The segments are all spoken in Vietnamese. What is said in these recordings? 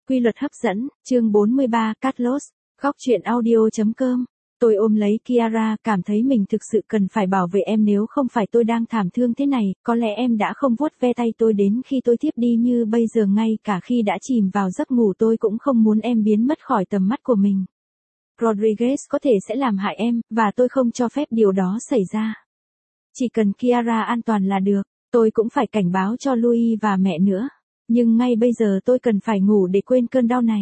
Quy luật hấp dẫn, chương 43, Carlos, góc truyện audio.com. Tôi ôm lấy Kiara, cảm thấy mình thực sự cần phải bảo vệ em, nếu không phải tôi đang thảm thương thế này, có lẽ em đã không vuốt ve tay tôi đến khi tôi thiếp đi như bây giờ, ngay cả khi đã chìm vào giấc ngủ tôi cũng không muốn em biến mất khỏi tầm mắt của mình. Rodriguez có thể sẽ làm hại em, và tôi không cho phép điều đó xảy ra. Chỉ cần Kiara an toàn là được, tôi cũng phải cảnh báo cho Louis và mẹ nữa. Nhưng ngay bây giờ tôi cần phải ngủ để quên cơn đau này.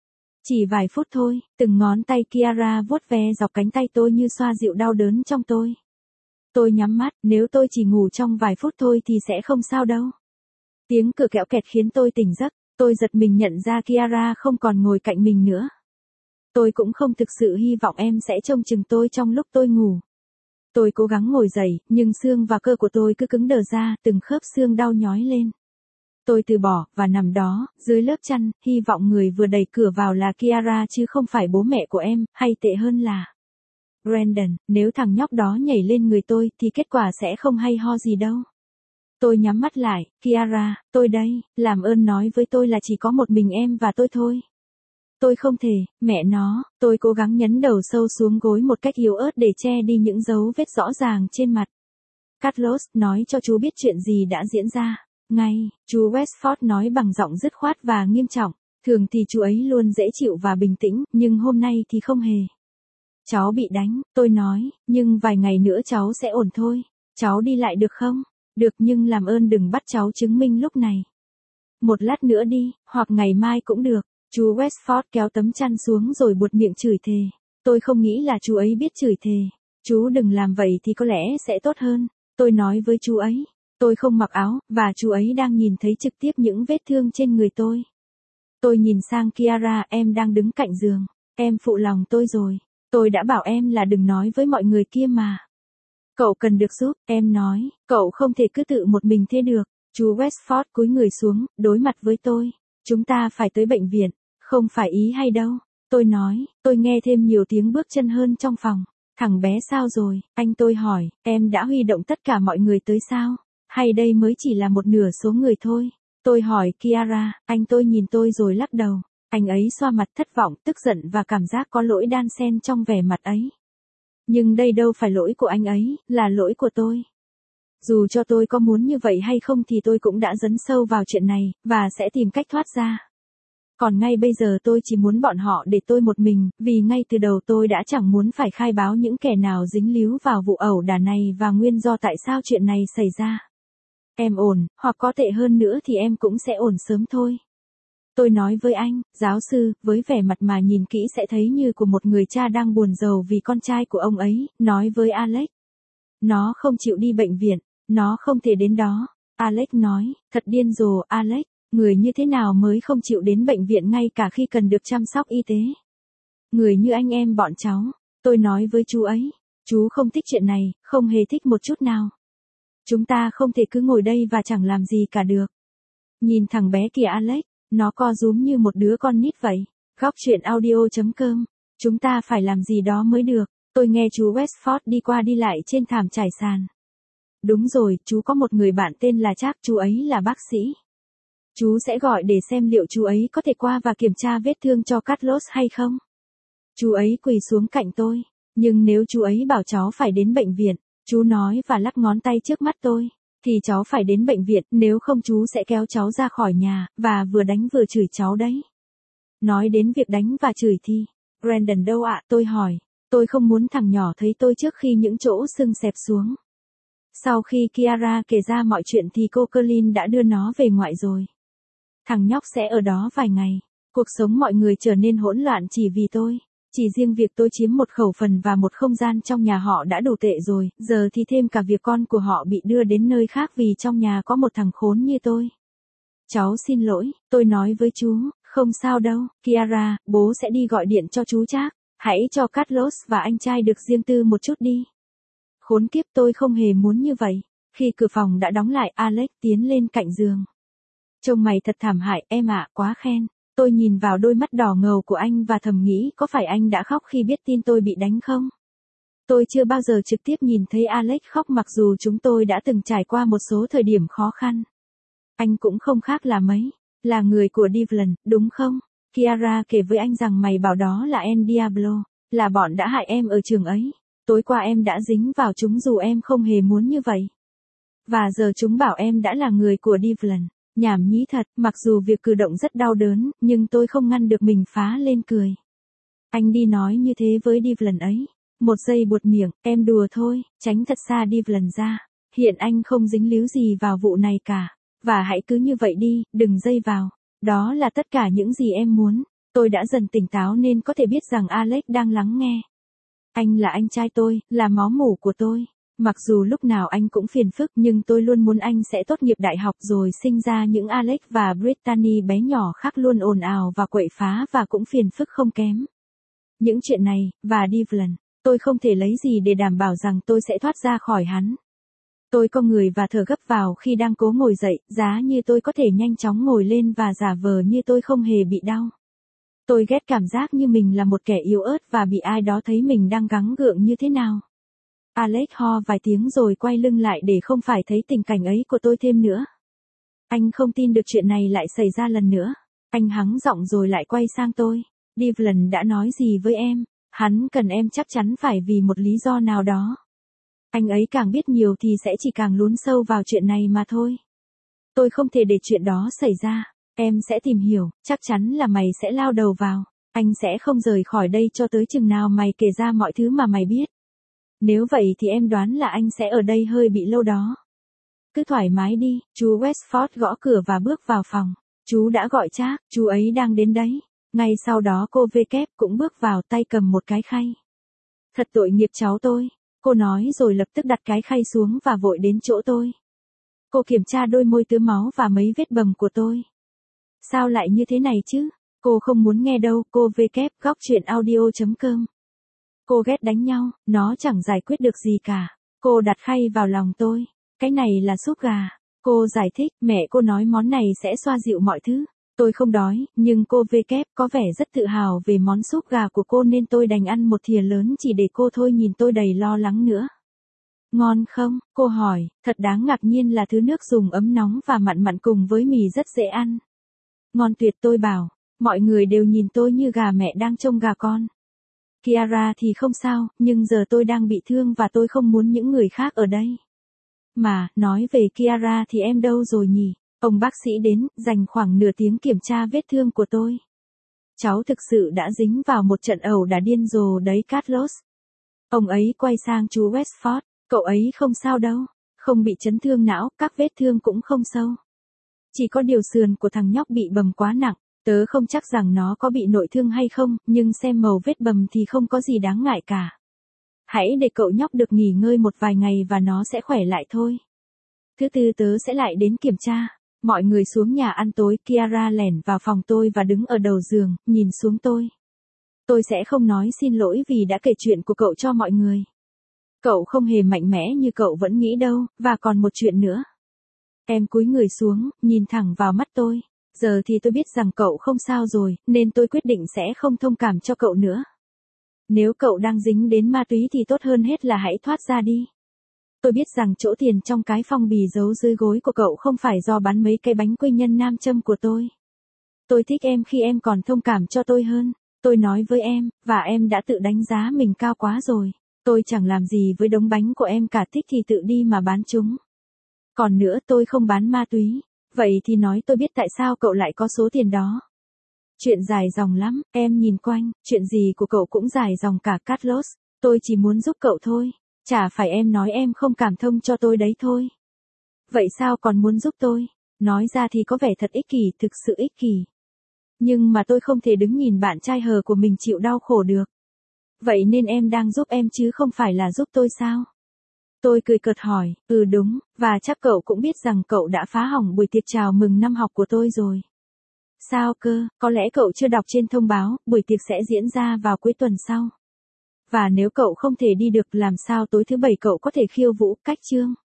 Chỉ vài phút thôi, từng ngón tay Kiara vuốt ve dọc cánh tay tôi như xoa dịu đau đớn trong tôi. Tôi nhắm mắt, nếu tôi chỉ ngủ trong vài phút thôi thì sẽ không sao đâu. Tiếng cửa kẽo kẹt khiến tôi tỉnh giấc, tôi giật mình nhận ra Kiara không còn ngồi cạnh mình nữa. Tôi cũng không thực sự hy vọng em sẽ trông chừng tôi trong lúc tôi ngủ. Tôi cố gắng ngồi dậy, nhưng xương và cơ của tôi cứ cứng đờ ra, từng khớp xương đau nhói lên. Tôi từ bỏ, và nằm đó, dưới lớp chăn, hy vọng người vừa đẩy cửa vào là Kiara chứ không phải bố mẹ của em, hay tệ hơn là Brandon. Nếu thằng nhóc đó nhảy lên người tôi, thì kết quả sẽ không hay ho gì đâu. Tôi nhắm mắt lại, Kiara, tôi đây, làm ơn nói với tôi là chỉ có một mình em và tôi thôi. Tôi không thể, mẹ nó, tôi cố gắng nhấn đầu sâu xuống gối một cách yếu ớt để che đi những dấu vết rõ ràng trên mặt. Carlos, nói cho chú biết chuyện gì đã diễn ra. Ngay, chú Westford nói bằng giọng dứt khoát và nghiêm trọng. Thường thì chú ấy luôn dễ chịu và bình tĩnh, nhưng hôm nay thì không hề. Cháu bị đánh, tôi nói, nhưng vài ngày nữa cháu sẽ ổn thôi. Cháu đi lại được không? Được, nhưng làm ơn đừng bắt cháu chứng minh lúc này. Một lát nữa đi, hoặc ngày mai cũng được. Chú Westford kéo tấm chăn xuống rồi buột miệng chửi thề. Tôi không nghĩ là chú ấy biết chửi thề. Chú đừng làm vậy thì có lẽ sẽ tốt hơn. Tôi nói với chú ấy. Tôi không mặc áo, và chú ấy đang nhìn thấy trực tiếp những vết thương trên người tôi. Tôi nhìn sang Kiara, em đang đứng cạnh giường. Em phụ lòng tôi rồi. Tôi đã bảo em là đừng nói với mọi người kia mà. Cậu cần được giúp, em nói, cậu không thể cứ tự một mình thế được. Chú Westford cúi người xuống, đối mặt với tôi. Chúng ta phải tới bệnh viện, không phải ý hay đâu. Tôi nói, tôi nghe thêm nhiều tiếng bước chân hơn trong phòng. Thằng bé sao rồi, anh tôi hỏi, em đã huy động tất cả mọi người tới sao? Hay đây mới chỉ là một nửa số người thôi? Tôi hỏi Kiara, anh tôi nhìn tôi rồi lắc đầu. Anh ấy xoa mặt thất vọng, tức giận và cảm giác có lỗi đan xen trong vẻ mặt ấy. Nhưng đây đâu phải lỗi của anh ấy, là lỗi của tôi. Dù cho tôi có muốn như vậy hay không thì tôi cũng đã dấn sâu vào chuyện này, và sẽ tìm cách thoát ra. Còn ngay bây giờ tôi chỉ muốn bọn họ để tôi một mình, vì ngay từ đầu tôi đã chẳng muốn phải khai báo những kẻ nào dính líu vào vụ ẩu đả này và nguyên do tại sao chuyện này xảy ra. Em ổn, hoặc có tệ hơn nữa thì em cũng sẽ ổn sớm thôi. Tôi nói với anh, giáo sư, với vẻ mặt mà nhìn kỹ sẽ thấy như của một người cha đang buồn rầu vì con trai của ông ấy, nói với Alex. Nó không chịu đi bệnh viện, nó không thể đến đó. Alex nói, thật điên rồ, Alex, người như thế nào mới không chịu đến bệnh viện ngay cả khi cần được chăm sóc y tế. Người như anh em bọn cháu, tôi nói với chú ấy, chú không thích chuyện này, không hề thích một chút nào. Chúng ta không thể cứ ngồi đây và chẳng làm gì cả được. Nhìn thằng bé kìa Alex, nó co rúm như một đứa con nít vậy. Góc truyện audio.com. Chúng ta phải làm gì đó mới được. Tôi nghe chú Westford đi qua đi lại trên thảm trải sàn. Đúng rồi, chú có một người bạn tên là Jack, chú ấy là bác sĩ. Chú sẽ gọi để xem liệu chú ấy có thể qua và kiểm tra vết thương cho Carlos hay không. Chú ấy quỳ xuống cạnh tôi. Nhưng nếu chú ấy bảo cháu phải đến bệnh viện, chú nói và lắc ngón tay trước mắt tôi, thì cháu phải đến bệnh viện, nếu không chú sẽ kéo cháu ra khỏi nhà, và vừa đánh vừa chửi cháu đấy. Nói đến việc đánh và chửi thì, Brandon đâu ạ? Tôi hỏi, tôi không muốn thằng nhỏ thấy tôi trước khi những chỗ sưng xẹp xuống. Sau khi Kiara kể ra mọi chuyện thì cô Colleen đã đưa nó về ngoại rồi. Thằng nhóc sẽ ở đó vài ngày. Cuộc sống mọi người trở nên hỗn loạn chỉ vì tôi. Chỉ riêng việc tôi chiếm một khẩu phần và một không gian trong nhà họ đã đủ tệ rồi, giờ thì thêm cả việc con của họ bị đưa đến nơi khác vì trong nhà có một thằng khốn như tôi. Cháu xin lỗi, tôi nói với chú, không sao đâu, Kiara, bố sẽ đi gọi điện cho chú Jack, hãy cho Carlos và anh trai được riêng tư một chút đi. Khốn kiếp, tôi không hề muốn như vậy. Khi cửa phòng đã đóng lại, Alex tiến lên cạnh giường. Trông mày thật thảm hại, em ạ, quá khen. Tôi nhìn vào đôi mắt đỏ ngầu của anh và thầm nghĩ có phải anh đã khóc khi biết tin tôi bị đánh không? Tôi chưa bao giờ trực tiếp nhìn thấy Alex khóc mặc dù chúng tôi đã từng trải qua một số thời điểm khó khăn. Anh cũng không khác là mấy, là người của Devlin, đúng không? Kiara kể với anh rằng mày bảo đó là El Diablo, là bọn đã hại em ở trường ấy. Tối qua em đã dính vào chúng dù em không hề muốn như vậy. Và giờ chúng bảo em đã là người của Devlin. Nhảm nhí thật, mặc dù việc cử động rất đau đớn, nhưng tôi không ngăn được mình phá lên cười. Anh đi nói như thế với Devlin ấy. Một giây buột miệng, em đùa thôi, tránh thật xa Devlin ra. Hiện anh không dính líu gì vào vụ này cả. Và hãy cứ như vậy đi, đừng dây vào. Đó là tất cả những gì em muốn. Tôi đã dần tỉnh táo nên có thể biết rằng Alex đang lắng nghe. Anh là anh trai tôi, là máu mủ của tôi. Mặc dù lúc nào anh cũng phiền phức nhưng tôi luôn muốn anh sẽ tốt nghiệp đại học rồi sinh ra những Alex và Brittany bé nhỏ khác luôn ồn ào và quậy phá và cũng phiền phức không kém. Những chuyện này, và Devlin, tôi không thể lấy gì để đảm bảo rằng tôi sẽ thoát ra khỏi hắn. Tôi co người và thở gấp vào khi đang cố ngồi dậy, giá như tôi có thể nhanh chóng ngồi lên và giả vờ như tôi không hề bị đau. Tôi ghét cảm giác như mình là một kẻ yếu ớt và bị ai đó thấy mình đang gắng gượng như thế nào. Alex ho vài tiếng rồi quay lưng lại để không phải thấy tình cảnh ấy của tôi thêm nữa. Anh không tin được chuyện này lại xảy ra lần nữa. Anh hắng giọng rồi lại quay sang tôi. Devlin đã nói gì với em? Hắn cần em chắc chắn phải vì một lý do nào đó. Anh ấy càng biết nhiều thì sẽ chỉ càng lún sâu vào chuyện này mà thôi. Tôi không thể để chuyện đó xảy ra. Em sẽ tìm hiểu, chắc chắn là mày sẽ lao đầu vào. Anh sẽ không rời khỏi đây cho tới chừng nào mày kể ra mọi thứ mà mày biết. Nếu vậy thì em đoán là anh sẽ ở đây hơi bị lâu đó. Cứ thoải mái đi, chú Westford gõ cửa và bước vào phòng. Chú đã gọi Trác, chú ấy đang đến đấy. Ngay sau đó cô Vkep cũng bước vào tay cầm một cái khay. Thật tội nghiệp cháu tôi, cô nói rồi lập tức đặt cái khay xuống và vội đến chỗ tôi. Cô kiểm tra đôi môi tứa máu và mấy vết bầm của tôi. Sao lại như thế này chứ? Cô không muốn nghe đâu, cô Vkep góc chuyện audio.com. Cô ghét đánh nhau, nó chẳng giải quyết được gì cả. Cô đặt khay vào lòng tôi. Cái này là súp gà. Cô giải thích, mẹ cô nói món này sẽ xoa dịu mọi thứ. Tôi không đói, nhưng cô Vkep có vẻ rất tự hào về món súp gà của cô nên tôi đành ăn một thìa lớn chỉ để cô thôi nhìn tôi đầy lo lắng nữa. Ngon không? Cô hỏi, thật đáng ngạc nhiên là thứ nước dùng ấm nóng và mặn mặn cùng với mì rất dễ ăn. Ngon tuyệt tôi bảo, mọi người đều nhìn tôi như gà mẹ đang trông gà con. Kiara thì không sao, nhưng giờ tôi đang bị thương và tôi không muốn những người khác ở đây. Mà, nói về Kiara thì em đâu rồi nhỉ? Ông bác sĩ đến, dành khoảng nửa tiếng kiểm tra vết thương của tôi. Cháu thực sự đã dính vào một trận ẩu đả điên rồ đấy Carlos. Ông ấy quay sang chú Westford, cậu ấy không sao đâu, không bị chấn thương não, các vết thương cũng không sâu. Chỉ có điều sườn của thằng nhóc bị bầm quá nặng, tớ không chắc rằng nó có bị nội thương hay không, nhưng xem màu vết bầm thì không có gì đáng ngại cả. Hãy để cậu nhóc được nghỉ ngơi một vài ngày và nó sẽ khỏe lại thôi. Thứ tư tớ sẽ lại đến kiểm tra. Mọi người xuống nhà ăn tối, Kiara lẻn vào phòng tôi và đứng ở đầu giường, nhìn xuống tôi. Tôi sẽ không nói xin lỗi vì đã kể chuyện của cậu cho mọi người. Cậu không hề mạnh mẽ như cậu vẫn nghĩ đâu, và còn một chuyện nữa. Em cúi người xuống, nhìn thẳng vào mắt tôi. Giờ thì tôi biết rằng cậu không sao rồi, nên tôi quyết định sẽ không thông cảm cho cậu nữa. Nếu cậu đang dính đến ma túy thì tốt hơn hết là hãy thoát ra đi. Tôi biết rằng chỗ tiền trong cái phong bì giấu dưới gối của cậu không phải do bán mấy cái bánh quy nhân nam châm của tôi. Tôi thích em khi em còn thông cảm cho tôi hơn. Tôi nói với em, và em đã tự đánh giá mình cao quá rồi. Tôi chẳng làm gì với đống bánh của em cả, thích thì tự đi mà bán chúng. Còn nữa tôi không bán ma túy. Vậy thì nói tôi biết tại sao cậu lại có số tiền đó. Chuyện dài dòng lắm, em nhìn quanh, chuyện gì của cậu cũng dài dòng cả Carlos. Tôi chỉ muốn giúp cậu thôi. Chả phải em nói em không cảm thông cho tôi đấy thôi. Vậy sao còn muốn giúp tôi? Nói ra thì có vẻ thật ích kỷ, thực sự ích kỷ. Nhưng mà tôi không thể đứng nhìn bạn trai hờ của mình chịu đau khổ được. Vậy nên em đang giúp em chứ không phải là giúp tôi sao? Tôi cười cợt hỏi, đúng, và chắc cậu cũng biết rằng cậu đã phá hỏng buổi tiệc chào mừng năm học của tôi rồi. Sao cơ, có lẽ cậu chưa đọc trên thông báo, buổi tiệc sẽ diễn ra vào cuối tuần sau. Và nếu cậu không thể đi được làm sao tối thứ bảy cậu có thể khiêu vũ cách chương?